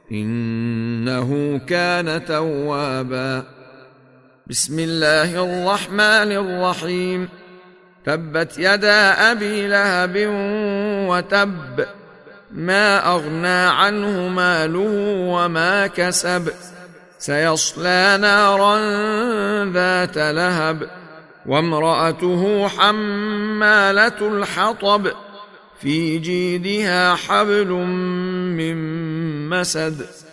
إنه كان توابا. بسم الله الرحمن الرحيم. تبت يدا أبي لهب وتب، ما أغنى عنه ماله وما كسب، سيصلى نارا ذات لهب، وامرأته حمالة الحطب، في جيدها حبل من مسد.